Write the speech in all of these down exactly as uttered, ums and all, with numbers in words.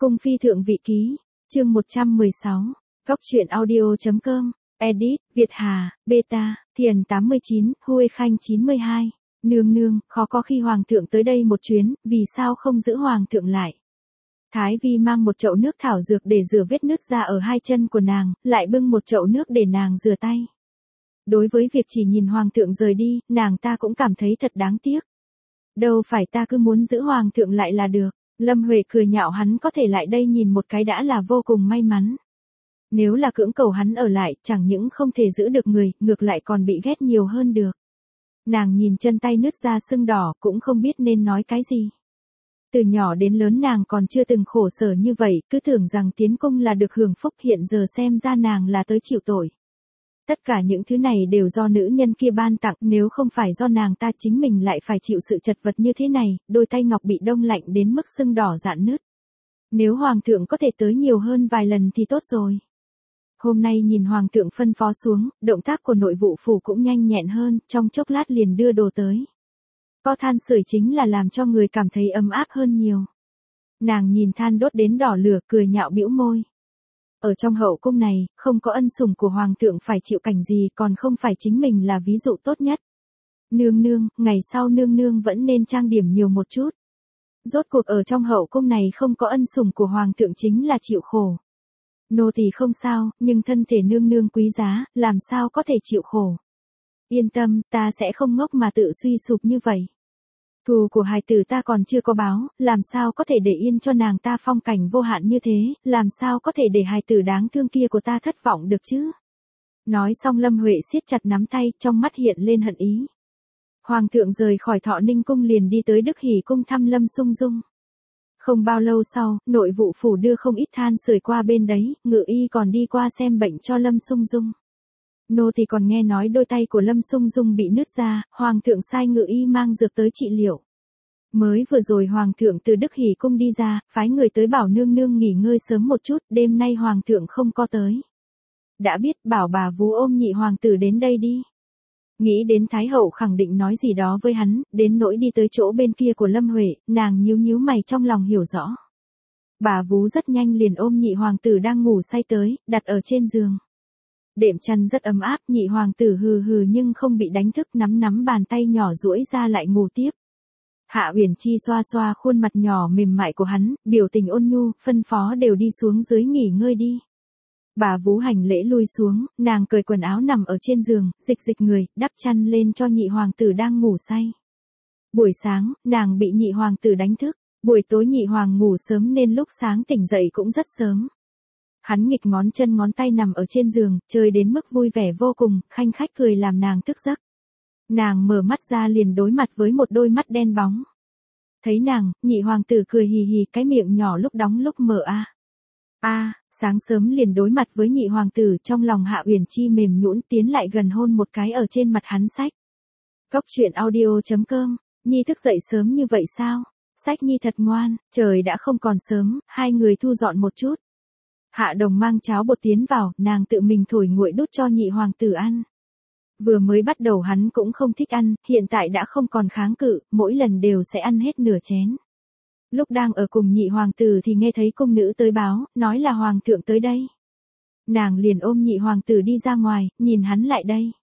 Cung phi thượng vị ký, chương một trăm mười sáu, Góc truyện audio chấm com, edit, Việt Hà, Beta, Thiền tám mươi chín, Huê Khanh chín mươi hai. Nương nương, khó có khi hoàng thượng tới đây một chuyến, vì sao không giữ hoàng thượng lại? Thái Vi mang một chậu nước thảo dược để rửa vết nứt ra ở hai chân của nàng, lại bưng một chậu nước để nàng rửa tay. Đối với việc chỉ nhìn hoàng thượng rời đi, nàng ta cũng cảm thấy thật đáng tiếc. Đâu phải ta cứ muốn giữ hoàng thượng lại là được. Lâm Huệ cười nhạo hắn có thể lại đây nhìn một cái đã là vô cùng may mắn. Nếu là cưỡng cầu hắn ở lại, chẳng những không thể giữ được người, ngược lại còn bị ghét nhiều hơn được. Nàng nhìn chân tay nứt ra sưng đỏ, cũng không biết nên nói cái gì. Từ nhỏ đến lớn nàng còn chưa từng khổ sở như vậy, cứ tưởng rằng tiến cung là được hưởng phúc, hiện giờ xem ra nàng là tới chịu tội. Tất cả những thứ này đều do nữ nhân kia ban tặng, nếu không phải do nàng ta chính mình lại phải chịu sự chật vật như thế này, đôi tay ngọc bị đông lạnh đến mức sưng đỏ rạn nứt. Nếu hoàng thượng có thể tới nhiều hơn vài lần thì tốt rồi. Hôm nay nhìn hoàng thượng phân phó xuống, động tác của nội vụ phủ cũng nhanh nhẹn hơn, trong chốc lát liền đưa đồ tới. Có than sưởi chính là làm cho người cảm thấy ấm áp hơn nhiều. Nàng nhìn than đốt đến đỏ lửa, cười nhạo bĩu môi. Ở trong hậu cung này, không có ân sủng của hoàng thượng phải chịu cảnh gì, còn không phải chính mình là ví dụ tốt nhất. Nương nương, ngày sau nương nương vẫn nên trang điểm nhiều một chút. Rốt cuộc ở trong hậu cung này không có ân sủng của hoàng thượng chính là chịu khổ. Nô tỳ không sao, nhưng thân thể nương nương quý giá, làm sao có thể chịu khổ. Yên tâm, ta sẽ không ngốc mà tự suy sụp như vậy. Thù của hài tử ta còn chưa có báo, làm sao có thể để yên cho nàng ta phong cảnh vô hạn như thế, làm sao có thể để hài tử đáng thương kia của ta thất vọng được chứ. Nói xong Lâm Huệ siết chặt nắm tay, trong mắt hiện lên hận ý. Hoàng thượng rời khỏi Thọ Ninh cung liền đi tới Đức Hỷ cung thăm Lâm Sung Dung. Không bao lâu sau, nội vụ phủ đưa không ít than sưởi qua bên đấy, ngự y còn đi qua xem bệnh cho Lâm Sung Dung. Nô thì còn nghe nói đôi tay của Lâm Sung Dung bị nứt ra, hoàng thượng sai ngự y mang dược tới trị liệu. Mới vừa rồi hoàng thượng từ Đức Hỷ cung đi ra, phái người tới bảo nương nương nghỉ ngơi sớm một chút, đêm nay hoàng thượng không có tới. Đã biết, bảo bà vú ôm nhị hoàng tử đến đây đi. Nghĩ đến Thái hậu khẳng định nói gì đó với hắn, đến nỗi đi tới chỗ bên kia của Lâm Huệ, nàng nhíu nhíu mày trong lòng hiểu rõ. Bà vú rất nhanh liền ôm nhị hoàng tử đang ngủ say tới, đặt ở trên giường. Đệm chăn rất ấm áp, nhị hoàng tử hừ hừ nhưng không bị đánh thức, nắm nắm bàn tay nhỏ duỗi ra lại ngủ tiếp. Hạ Uyển Chi xoa xoa khuôn mặt nhỏ mềm mại của hắn, biểu tình ôn nhu, phân phó đều đi xuống dưới nghỉ ngơi đi. Bà vú hành lễ lui xuống, nàng cởi quần áo nằm ở trên giường, dịch dịch người, đắp chăn lên cho nhị hoàng tử đang ngủ say. Buổi sáng, nàng bị nhị hoàng tử đánh thức, buổi tối nhị hoàng ngủ sớm nên lúc sáng tỉnh dậy cũng rất sớm. Hắn nghịch ngón chân ngón tay nằm ở trên giường, chơi đến mức vui vẻ vô cùng, khanh khách cười làm nàng thức giấc. Nàng mở mắt ra liền đối mặt với một đôi mắt đen bóng. Thấy nàng, nhị hoàng tử cười hì hì, cái miệng nhỏ lúc đóng lúc mở a. A, sáng sớm liền đối mặt với nhị hoàng tử, trong lòng Hạ Uyển Chi mềm nhũn tiến lại gần hôn một cái ở trên mặt hắn. Sách. Góc truyện audio chấm com, Nhi thức dậy sớm như vậy sao? Sách Nhi thật ngoan, trời đã không còn sớm, hai người thu dọn một chút. Hạ Đồng mang cháo bột tiến vào, nàng tự mình thổi nguội đút cho nhị hoàng tử ăn. Vừa mới bắt đầu hắn cũng không thích ăn, hiện tại đã không còn kháng cự, mỗi lần đều sẽ ăn hết nửa chén. Lúc đang ở cùng nhị hoàng tử thì nghe thấy cung nữ tới báo, nói là hoàng thượng tới đây. Nàng liền ôm nhị hoàng tử đi ra ngoài, nhìn hắn lại đây.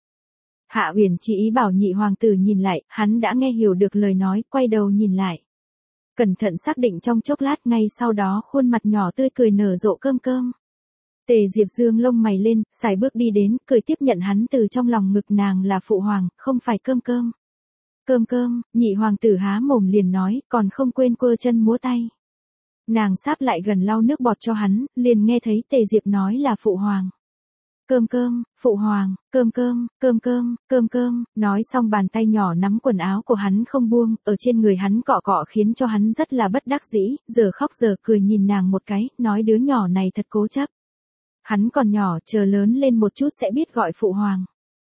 Hạ Uyển Chi ý bảo nhị hoàng tử nhìn lại, hắn đã nghe hiểu được lời nói, quay đầu nhìn lại. Cẩn thận xác định trong chốc lát, ngay sau đó khuôn mặt nhỏ tươi cười nở rộ cơm cơm. Tề Diệp dương lông mày lên, sải bước đi đến, cười tiếp nhận hắn từ trong lòng ngực nàng là phụ hoàng, không phải cơm cơm. Cơm cơm, nhị hoàng tử há mồm liền nói, còn không quên quơ chân múa tay. Nàng sáp lại gần lau nước bọt cho hắn, liền nghe thấy Tề Diệp nói là phụ hoàng. Cơm cơm, phụ hoàng, cơm cơm, cơm cơm, cơm cơm, nói xong bàn tay nhỏ nắm quần áo của hắn không buông, ở trên người hắn cọ cọ khiến cho hắn rất là bất đắc dĩ, giờ khóc giờ cười nhìn nàng một cái, nói đứa nhỏ này thật cố chấp. Hắn còn nhỏ, chờ lớn lên một chút sẽ biết gọi phụ hoàng.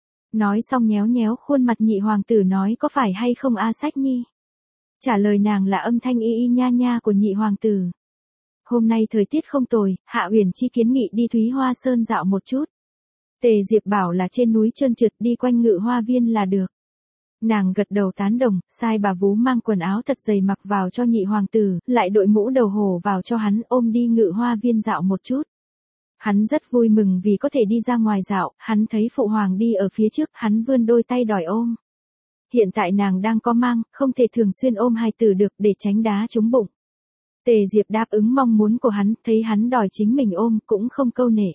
Nói xong nhéo nhéo khuôn mặt nhị hoàng tử nói có phải hay không a Sách Nhi. Trả lời nàng là âm thanh y y nha nha của nhị hoàng tử. Hôm nay thời tiết không tồi, Hạ Uyển Chi kiến nghị đi Thúy Hoa Sơn dạo một chút. Tề Diệp bảo là trên núi trơn trượt, đi quanh Ngự Hoa Viên là được. Nàng gật đầu tán đồng, sai bà vú mang quần áo thật dày mặc vào cho nhị hoàng tử, lại đội mũ đầu hổ vào cho hắn, ôm đi ngự hoa viên dạo một chút. Hắn rất vui mừng vì có thể đi ra ngoài dạo, hắn thấy phụ hoàng đi ở phía trước, hắn vươn đôi tay đòi ôm. Hiện tại nàng đang có mang, không thể thường xuyên ôm hài tử được để tránh đá trúng bụng. Tề Diệp đáp ứng mong muốn của hắn, thấy hắn đòi chính mình ôm cũng không câu nệ.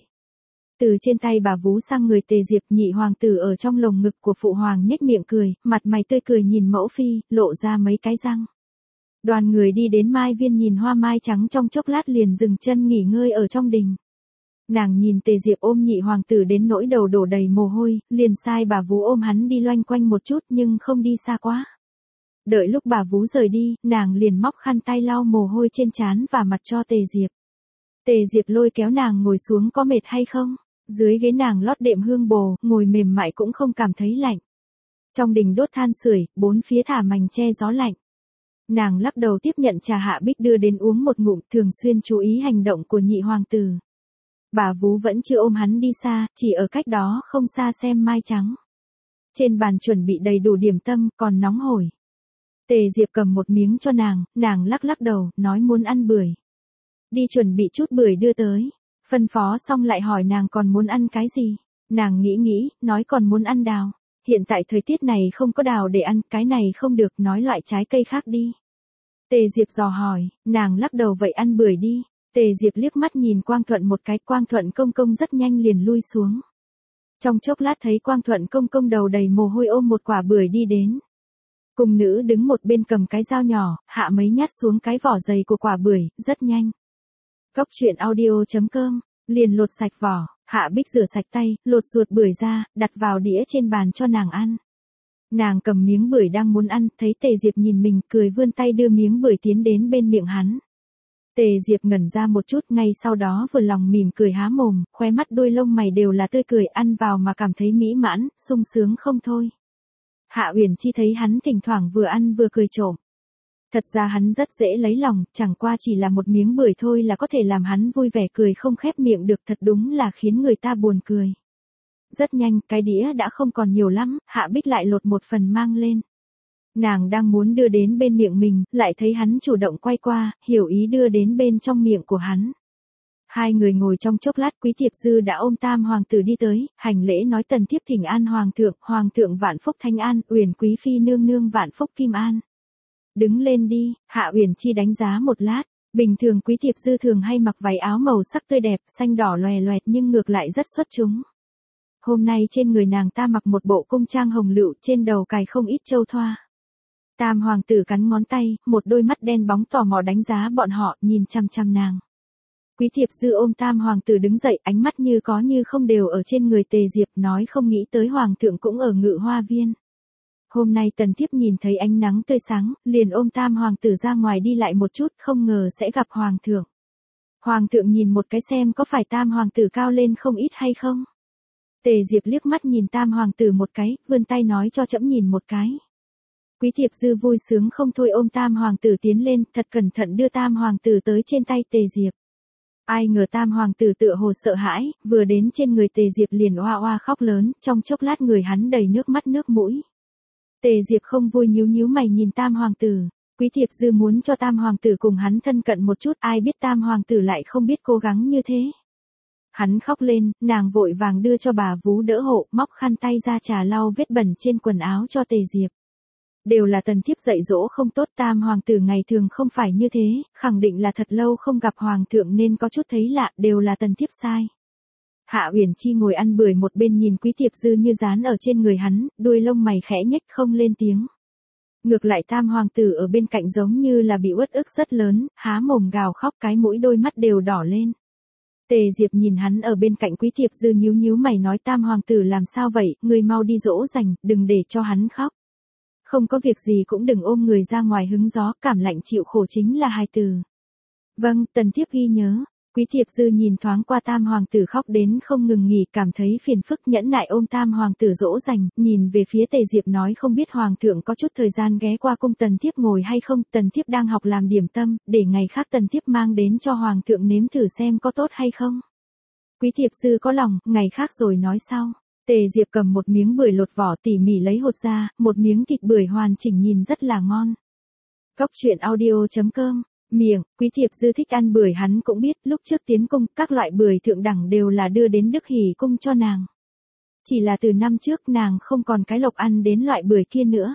Từ trên tay bà vú sang người Tề Diệp, nhị hoàng tử ở trong lồng ngực của phụ hoàng nhếch miệng cười, mặt mày tươi cười nhìn mẫu phi, lộ ra mấy cái răng. Đoàn người đi đến mai viên nhìn hoa mai trắng trong chốc lát liền dừng chân nghỉ ngơi ở trong đình. Nàng nhìn Tề Diệp ôm nhị hoàng tử đến nỗi đầu đổ đầy mồ hôi, liền sai bà vú ôm hắn đi loanh quanh một chút nhưng không đi xa quá. Đợi lúc bà vú rời đi, nàng liền móc khăn tay lau mồ hôi trên trán và mặt cho Tề Diệp. Tề Diệp lôi kéo nàng ngồi xuống, có mệt hay không? Dưới ghế nàng lót đệm hương bồ, ngồi mềm mại cũng không cảm thấy lạnh. Trong đình đốt than sưởi, bốn phía thả mành che gió lạnh. Nàng lắc đầu tiếp nhận trà Hạ Bích đưa đến uống một ngụm, thường xuyên chú ý hành động của nhị hoàng tử. Bà vú vẫn chưa ôm hắn đi xa, chỉ ở cách đó không xa xem mai trắng. Trên bàn chuẩn bị đầy đủ điểm tâm, còn nóng hổi. Tề Diệp cầm một miếng cho nàng, nàng lắc lắc đầu, nói muốn ăn bưởi. Đi chuẩn bị chút bưởi đưa tới. Phân phó xong lại hỏi nàng còn muốn ăn cái gì. Nàng nghĩ nghĩ, nói còn muốn ăn đào. Hiện tại thời tiết này không có đào để ăn, cái này không được, nói loại trái cây khác đi. Tề Diệp dò hỏi, nàng lắc đầu vậy ăn bưởi đi. Tề Diệp liếc mắt nhìn Quang Thuận một cái, Quang Thuận công công rất nhanh liền lui xuống. Trong chốc lát thấy Quang Thuận công công đầu đầy mồ hôi ôm một quả bưởi đi đến. Cung nữ đứng một bên cầm cái dao nhỏ, hạ mấy nhát xuống cái vỏ dày của quả bưởi, rất nhanh. Góc truyện audio chấm com, liền lột sạch vỏ, Hạ Bích rửa sạch tay, lột ruột bưởi ra, đặt vào đĩa trên bàn cho nàng ăn. Nàng cầm miếng bưởi đang muốn ăn, thấy Tề Diệp nhìn mình, cười vươn tay đưa miếng bưởi tiến đến bên miệng hắn. Tề Diệp ngẩn ra một chút, ngay sau đó vừa lòng mỉm cười há mồm, khóe mắt đôi lông mày đều là tươi cười, ăn vào mà cảm thấy mỹ mãn, sung sướng không thôi. Hạ Uyển Chi thấy hắn thỉnh thoảng vừa ăn vừa cười trộm. Thật ra hắn rất dễ lấy lòng, chẳng qua chỉ là một miếng bưởi thôi là có thể làm hắn vui vẻ cười không khép miệng được, thật đúng là khiến người ta buồn cười. Rất nhanh, cái đĩa đã không còn nhiều lắm, Hạ Bích lại lột một phần mang lên. Nàng đang muốn đưa đến bên miệng mình, lại thấy hắn chủ động quay qua, hiểu ý đưa đến bên trong miệng của hắn. Hai người ngồi trong chốc lát, Quý Thiệp Dư đã ôm Tam hoàng tử đi tới, hành lễ nói tần thiếp thỉnh an hoàng thượng, hoàng thượng vạn phúc thanh an, Uyển quý phi nương nương vạn phúc kim an. Đứng lên đi, Hạ Uyển Chi đánh giá một lát, bình thường Quý Thiệp Dư thường hay mặc váy áo màu sắc tươi đẹp, xanh đỏ loè loẹt nhưng ngược lại rất xuất chúng. Hôm nay trên người nàng ta mặc một bộ cung trang hồng lựu, trên đầu cài không ít châu thoa. Tam hoàng tử cắn ngón tay, một đôi mắt đen bóng tò mò đánh giá bọn họ, nhìn chăm chăm nàng. Quý Thiệp Dư ôm Tam hoàng tử đứng dậy, ánh mắt như có như không đều ở trên người Tề Diệp, nói không nghĩ tới hoàng thượng cũng ở ngự hoa viên. Hôm nay tần thiếp nhìn thấy ánh nắng tươi sáng, liền ôm Tam hoàng tử ra ngoài đi lại một chút, không ngờ sẽ gặp hoàng thượng. Hoàng thượng nhìn một cái xem có phải Tam hoàng tử cao lên không ít hay không. Tề Diệp liếc mắt nhìn Tam hoàng tử một cái, vươn tay nói cho trẫm nhìn một cái. Quý Thiệp Dư vui sướng không thôi ôm Tam hoàng tử tiến lên, thật cẩn thận đưa Tam hoàng tử tới trên tay Tề Diệp. Ai ngờ Tam hoàng tử tựa hồ sợ hãi, vừa đến trên người Tề Diệp liền oa oa khóc lớn, trong chốc lát người hắn đầy nước mắt nước mũi. Tề Diệp không vui nhíu nhíu mày nhìn Tam hoàng tử. Quý Thiệp Dư muốn cho Tam hoàng tử cùng hắn thân cận một chút, ai biết Tam hoàng tử lại không biết cố gắng như thế. Hắn khóc lên, nàng vội vàng đưa cho bà vú đỡ hộ, móc khăn tay ra trà lau vết bẩn trên quần áo cho Tề Diệp. Đều là tần thiếp dạy dỗ không tốt, Tam hoàng tử ngày thường không phải như thế, khẳng định là thật lâu không gặp hoàng thượng nên có chút thấy lạ, đều là tần thiếp sai. Hạ Uyển Chi ngồi ăn bưởi một bên nhìn Quý Thiệp Dư như dán ở trên người hắn, đuôi lông mày khẽ nhếch không lên tiếng. Ngược lại Tam hoàng tử ở bên cạnh giống như là bị uất ức rất lớn, há mồm gào khóc, cái mũi đôi mắt đều đỏ lên. Tề Diệp nhìn hắn ở bên cạnh Quý Thiệp Dư nhíu nhíu mày nói Tam hoàng tử làm sao vậy, ngươi mau đi dỗ dành, đừng để cho hắn khóc. Không có việc gì cũng đừng ôm người ra ngoài hứng gió, cảm lạnh chịu khổ chính là hài tử. Vâng, tần thiếp ghi nhớ. Quý Thiệp Dư nhìn thoáng qua Tam hoàng tử khóc đến không ngừng nghỉ, cảm thấy phiền phức, nhẫn nại ôm Tam hoàng tử dỗ dành, nhìn về phía Tề Diệp nói không biết hoàng thượng có chút thời gian ghé qua cung tần thiếp ngồi hay không, tần thiếp đang học làm điểm tâm, để ngày khác tần thiếp mang đến cho hoàng thượng nếm thử xem có tốt hay không. Quý Thiệp Dư có lòng, ngày khác rồi nói sau. Tề Diệp cầm một miếng bưởi lột vỏ tỉ mỉ lấy hột ra, một miếng thịt bưởi hoàn chỉnh nhìn rất là ngon. Cóc truyện audio chấm com, miệng, Quý Thiệp Dư thích ăn bưởi hắn cũng biết, lúc trước tiến cung, các loại bưởi thượng đẳng đều là đưa đến Đức Hỷ cung cho nàng. Chỉ là từ năm trước nàng không còn cái lộc ăn đến loại bưởi kia nữa.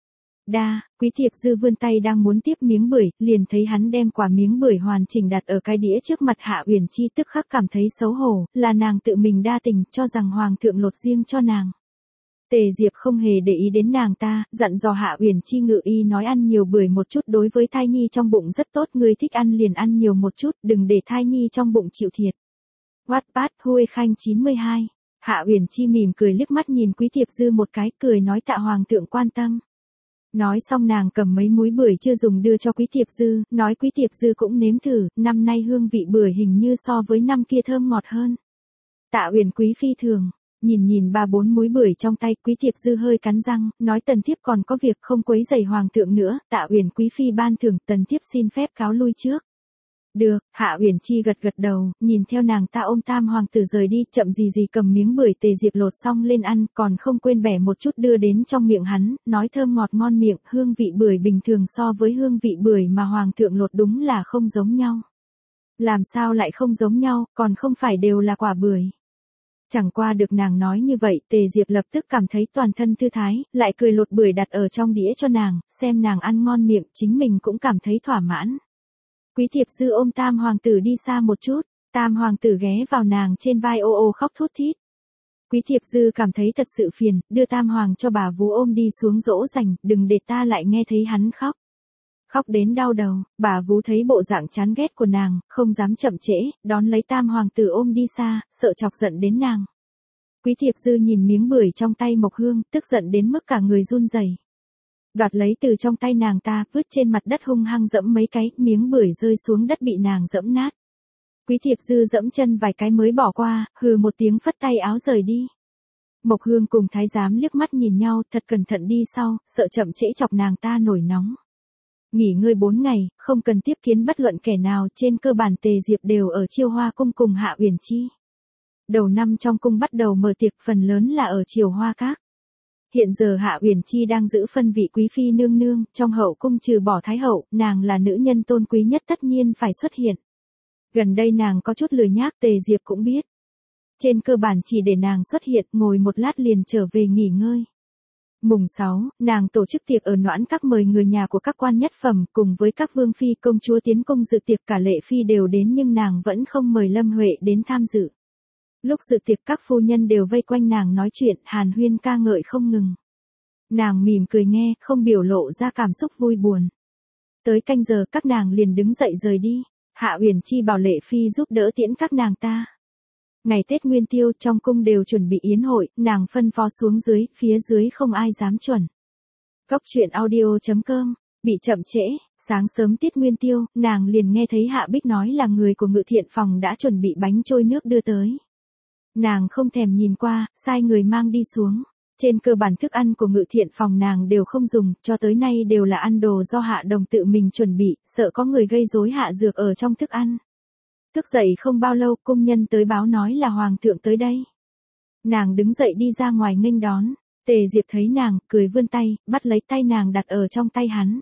Đa, Quý Thiệp Dư vươn tay đang muốn tiếp miếng bưởi, liền thấy hắn đem quả miếng bưởi hoàn chỉnh đặt ở cái đĩa trước mặt Hạ Uyển Chi, tức khắc cảm thấy xấu hổ, là nàng tự mình đa tình, cho rằng hoàng thượng lột riêng cho nàng. Tề Diệp không hề để ý đến nàng ta, dặn dò Hạ Uyển Chi ngự y nói ăn nhiều bưởi một chút đối với thai nhi trong bụng rất tốt, người thích ăn liền ăn nhiều một chút, đừng để thai nhi trong bụng chịu thiệt. Wattpad Huê Khanh chín mươi hai. Hạ Uyển Chi mỉm cười liếc mắt nhìn Quý Thiệp Dư một cái, cười nói tạ hoàng thượng quan tâm. Nói xong nàng cầm mấy múi bưởi chưa dùng đưa cho Quý Thiệp Dư, nói Quý Thiệp Dư cũng nếm thử, năm nay hương vị bưởi hình như so với năm kia thơm ngọt hơn. Tạ Uyển Quý phi thường, nhìn nhìn ba bốn múi bưởi trong tay, Quý Thiệp Dư hơi cắn răng, nói tần thiếp còn có việc không quấy rầy hoàng thượng nữa, Tạ Uyển Quý phi ban thưởng, tần thiếp xin phép cáo lui trước. Được, Hạ Uyển Chi gật gật đầu, nhìn theo nàng ta ôm tam hoàng tử rời đi, chậm gì gì cầm miếng bưởi Tề Diệp lột xong lên ăn, còn không quên bẻ một chút đưa đến trong miệng hắn, nói thơm ngọt ngon miệng, hương vị bưởi bình thường so với hương vị bưởi mà hoàng thượng lột đúng là không giống nhau. Làm sao lại không giống nhau, còn không phải đều là quả bưởi. Chẳng qua được nàng nói như vậy, Tề Diệp lập tức cảm thấy toàn thân thư thái, lại cười lột bưởi đặt ở trong đĩa cho nàng, xem nàng ăn ngon miệng, chính mình cũng cảm thấy thỏa mãn. Quý Thiệp Dư ôm tam hoàng tử đi xa một chút, tam hoàng tử ghé vào nàng trên vai ô ô khóc thút thít. Quý Thiệp Dư cảm thấy thật sự phiền, đưa tam hoàng cho bà vú ôm đi xuống dỗ dành, đừng để ta lại nghe thấy hắn khóc. Khóc đến đau đầu, bà vú thấy bộ dạng chán ghét của nàng, không dám chậm trễ, đón lấy tam hoàng tử ôm đi xa, sợ chọc giận đến nàng. Quý Thiệp Dư nhìn miếng bưởi trong tay Mộc Hương, tức giận đến mức cả người run rẩy. Đoạt lấy từ trong tay nàng ta, vứt trên mặt đất hung hăng dẫm mấy cái, miếng bưởi rơi xuống đất bị nàng dẫm nát. Quý Thiệp Dư dẫm chân vài cái mới bỏ qua, hừ một tiếng phất tay áo rời đi. Mộc Hương cùng thái giám liếc mắt nhìn nhau, thật cẩn thận đi sau, sợ chậm trễ chọc nàng ta nổi nóng. Nghỉ ngơi bốn ngày, không cần tiếp kiến bất luận kẻ nào, trên cơ bản Tề Diệp đều ở Chiêu Hoa cung cùng Hạ Uyển Chi. Đầu năm trong cung bắt đầu mở tiệc, phần lớn là ở Chiêu Hoa các. Hiện giờ Hạ Uyển Chi đang giữ phân vị quý phi nương nương, trong hậu cung trừ bỏ thái hậu, nàng là nữ nhân tôn quý nhất tất nhiên phải xuất hiện. Gần đây nàng có chút lười nhác, Tề Diệp cũng biết. Trên cơ bản chỉ để nàng xuất hiện, ngồi một lát liền trở về nghỉ ngơi. Mùng sáu, nàng tổ chức tiệc ở Noãn Các, mời người nhà của các quan nhất phẩm, cùng với các vương phi công chúa tiến cung dự tiệc, cả Lệ phi đều đến nhưng nàng vẫn không mời Lâm Huệ đến tham dự. Lúc dự tiệc các phu nhân đều vây quanh nàng nói chuyện, hàn huyên ca ngợi không ngừng. Nàng mỉm cười nghe, không biểu lộ ra cảm xúc vui buồn. Tới canh giờ các nàng liền đứng dậy rời đi. Hạ Uyển Chi bảo Lệ phi giúp đỡ tiễn các nàng ta. Ngày Tết Nguyên Tiêu trong cung đều chuẩn bị yến hội, nàng phân phó xuống dưới, phía dưới không ai dám chuẩn. Cóc truyện audio chấm com, bị chậm trễ, sáng sớm tiết Nguyên Tiêu, nàng liền nghe thấy Hạ Bích nói là người của Ngự Thiện phòng đã chuẩn bị bánh trôi nước đưa tới. Nàng không thèm nhìn qua, sai người mang đi xuống. Trên cơ bản thức ăn của Ngự Thiện phòng nàng đều không dùng, cho tới nay đều là ăn đồ do Hạ Đồng tự mình chuẩn bị, sợ có người gây rối hạ dược ở trong thức ăn. Thức dậy không bao lâu, cung nhân tới báo nói là hoàng thượng tới đây. Nàng đứng dậy đi ra ngoài nghênh đón. Tề Diệp thấy nàng, cười vươn tay, bắt lấy tay nàng đặt ở trong tay hắn.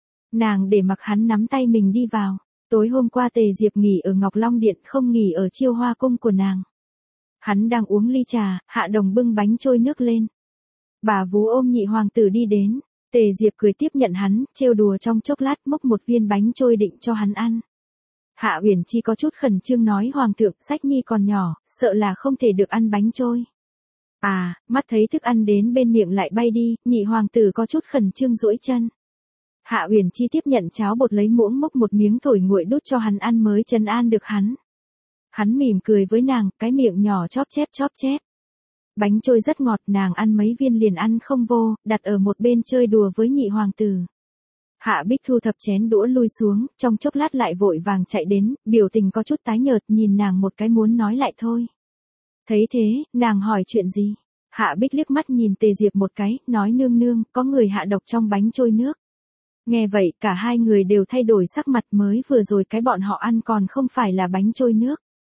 Nàng để mặc hắn nắm tay mình đi vào. Tối hôm qua Tề Diệp nghỉ ở Ngọc Long Điện, không nghỉ ở Chiêu Hoa cung của nàng. Hắn đang uống ly trà, Hạ Đồng bưng bánh trôi nước lên. Bà vú ôm nhị hoàng tử đi đến. Tề Diệp cười tiếp nhận hắn, trêu đùa trong chốc lát, múc một viên bánh trôi định cho hắn ăn. Hạ Uyển Chi có chút khẩn trương nói hoàng thượng, sách nhi còn nhỏ, sợ là không thể được ăn bánh trôi. À, mắt thấy thức ăn đến bên miệng lại bay đi, nhị hoàng tử có chút khẩn trương duỗi chân. Hạ Uyển Chi tiếp nhận cháo bột lấy muỗng múc một miếng thổi nguội đút cho hắn ăn mới trấn an được hắn. Hắn mỉm cười với nàng, cái miệng nhỏ chóp chép chóp chép. Bánh trôi rất ngọt, nàng ăn mấy viên liền ăn không vô, đặt ở một bên chơi đùa với nhị hoàng tử. Hạ Bích thu thập chén đũa lui xuống, trong chốc lát lại vội vàng chạy đến, biểu tình có chút tái nhợt, nhìn nàng một cái muốn nói lại thôi. Thấy thế, nàng hỏi chuyện gì? Hạ Bích liếc mắt nhìn Tề Diệp một cái, nói nương nương, có người hạ độc trong bánh trôi nước. Nghe vậy, cả hai người đều thay đổi sắc mặt, mới vừa rồi cái bọn họ ăn còn không phải là bánh trôi nước.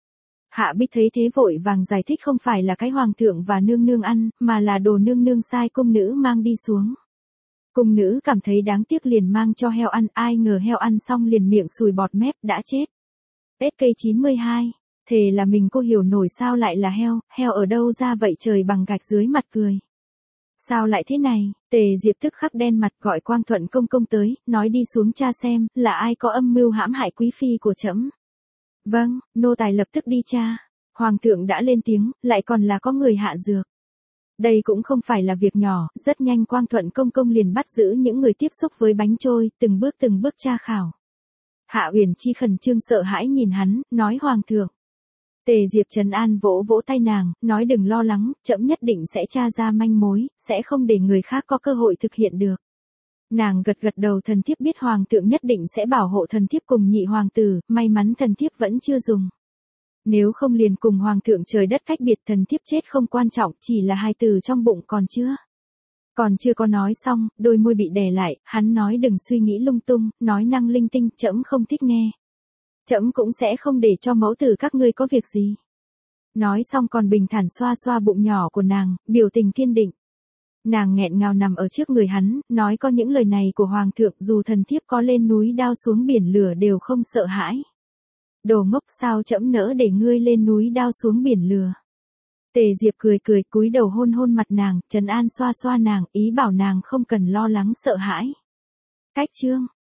Hạ Bích thấy thế vội vàng giải thích không phải là cái hoàng thượng và nương nương ăn, mà là đồ nương nương sai cung nữ mang đi xuống. Cung nữ cảm thấy đáng tiếc liền mang cho heo ăn, ai ngờ heo ăn xong liền miệng sùi bọt mép đã chết. ét ca chín mươi hai, thề là mình cô hiểu nổi sao lại là heo, heo ở đâu ra vậy trời bằng gạch dưới mặt cười. Sao lại thế này, Tề Diệp tức khắc đen mặt gọi Quang Thuận công công tới, nói đi xuống tra xem, là ai có âm mưu hãm hại quý phi của trẫm. Vâng, nô tài lập tức đi tra. Hoàng thượng đã lên tiếng, lại còn là có người hạ dược. Đây cũng không phải là việc nhỏ, rất nhanh Quang Thuận công công liền bắt giữ những người tiếp xúc với bánh trôi, từng bước từng bước tra khảo. Hạ Uyển Chi khẩn trương sợ hãi nhìn hắn, nói Hoàng thượng. Tề Diệp trấn an vỗ vỗ tay nàng, nói đừng lo lắng, trẫm nhất định sẽ tra ra manh mối, sẽ không để người khác có cơ hội thực hiện được. Nàng gật gật đầu, thần thiếp biết hoàng thượng nhất định sẽ bảo hộ thần thiếp cùng nhị hoàng tử, may mắn thần thiếp vẫn chưa dùng. Nếu không liền cùng hoàng thượng trời đất cách biệt, thần thiếp chết không quan trọng, chỉ là hai từ trong bụng còn chưa. Còn chưa có nói xong, đôi môi bị đè lại, hắn nói đừng suy nghĩ lung tung, nói năng linh tinh, trẫm không thích nghe. Trẫm cũng sẽ không để cho mẫu tử các ngươi có việc gì. Nói xong còn bình thản xoa xoa bụng nhỏ của nàng, biểu tình kiên định. Nàng nghẹn ngào nằm ở trước người hắn, nói có những lời này của hoàng thượng dù thần thiếp có lên núi đao xuống biển lửa đều không sợ hãi. Đồ ngốc, sao trẫm nỡ để ngươi lên núi đao xuống biển lửa. Tề Diệp cười cười cúi đầu hôn hôn mặt nàng, trấn an xoa xoa nàng, ý bảo nàng không cần lo lắng sợ hãi. Cách chương